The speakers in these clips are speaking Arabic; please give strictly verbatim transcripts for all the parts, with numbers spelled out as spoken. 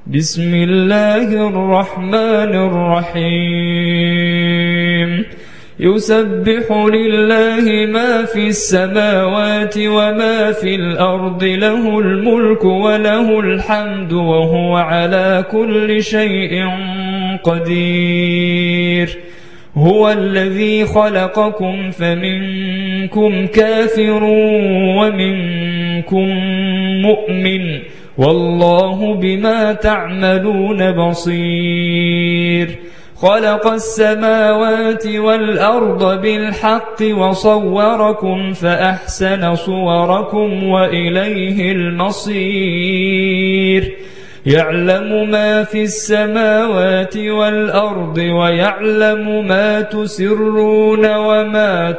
بسم الله الرحمن الرحيم يسبح لله ما في السماوات وما في الأرض له الملك وله الحمد وهو على كل شيء قدير هو الذي خلقكم فمنكم كافر ومنكم مؤمن والله بما تعملون بصير خلق السماوات والأرض بالحق وصوركم فأحسن صوركم وإليه المصير يعلم ما في السماوات والأرض ويعلم ما تسرون وما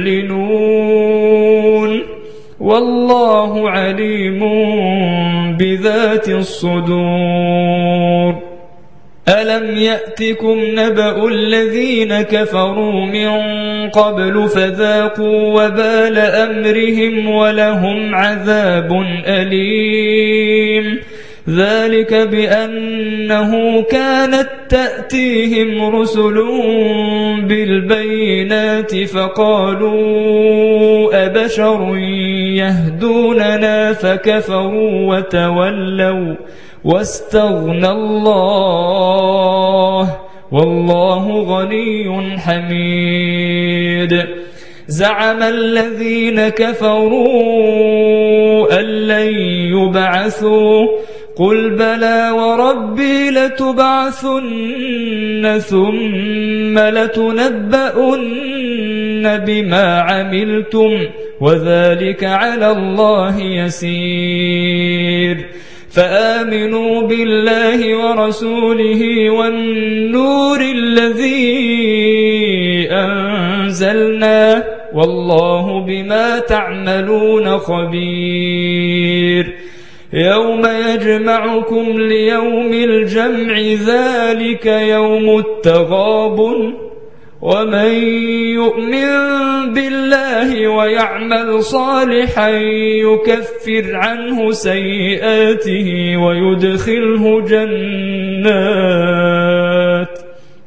تعلنون والله عليم بذات الصدور ألم يأتكم نبأ الذين كفروا من قبل فذاقوا وبال أمرهم ولهم عذاب أليم ذلك بأنه كانت تأتيهم رسل بالبينات فقالوا أبشر يهدوننا فكفروا وتولوا واستغنى الله والله غني حميد زعم الذين كفروا أن لن يبعثوا قل بلى وربي لتبعثن ثم لتنبؤن بما عملتم وذلك على الله يسير فآمنوا بالله ورسوله والنور الذي أنزلنا والله بما تعملون خبير يوم يجمعكم ليوم الجمع ذلك يوم التغابن ومن يؤمن بالله ويعمل صالحا يكفر عنه سيئاته ويدخله جنات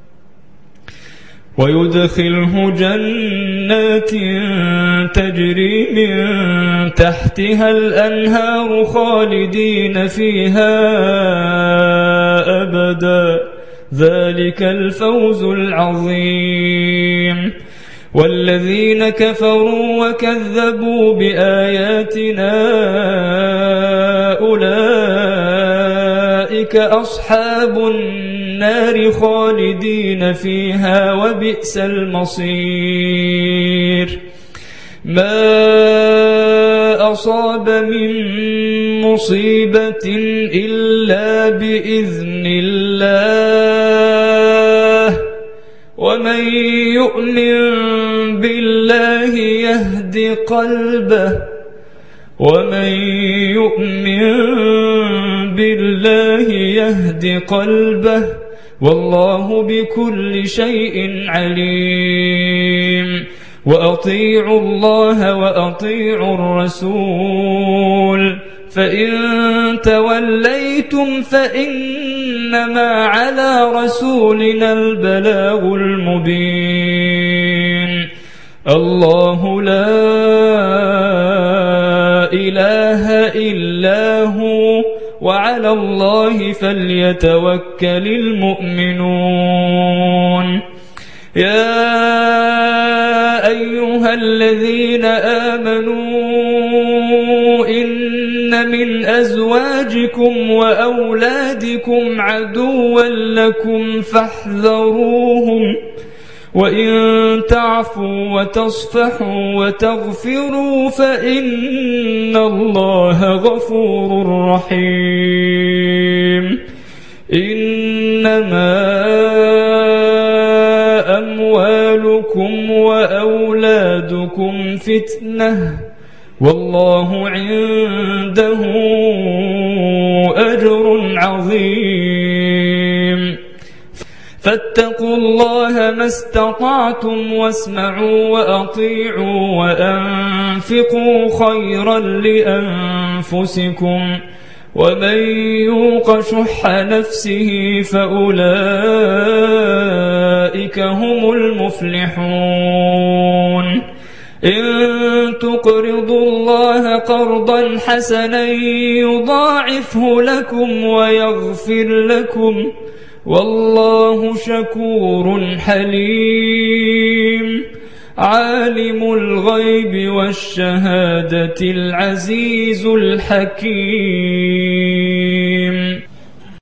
ويدخله جنات تجري من تحتها الأنهار خالدين فيها أبدا ذلك الفوز العظيم والذين كفروا وكذبوا بآياتنا أولئك أصحاب النار خالدين فيها وبئس المصير ما أصاب من مصيبة إلا بإذن الله ومن يؤمن بالله يهد قلبه ومن يؤمن بالله يهد قلبه والله بكل شيء عليم وأطيعوا الله وأطيعوا الرسول فإن توليتم فإنما على رسولنا البلاغ المبين الله لا إله إلا هو وعلى الله فليتوكل المؤمنون يا أيها الذين آمنوا إن من أزواجكم وأولادكم عدوا لكم فاحذروهم وإن تعفوا وتصفحوا وتغفروا فإن الله غفور رحيم إنما أموالكم وأولادكم فتنة والله عنده أجر عظيم فاتقوا الله ما استطعتم واسمعوا وأطيعوا وأنفقوا خيرا لأنفسكم ومن يوق شح نفسه فأولئك هم المفلحون إن تقرضوا الله قرضا حسنا يضاعفه لكم ويغفر لكم والله شكور حليم عالم الغيب والشهادة العزيز الحكيم.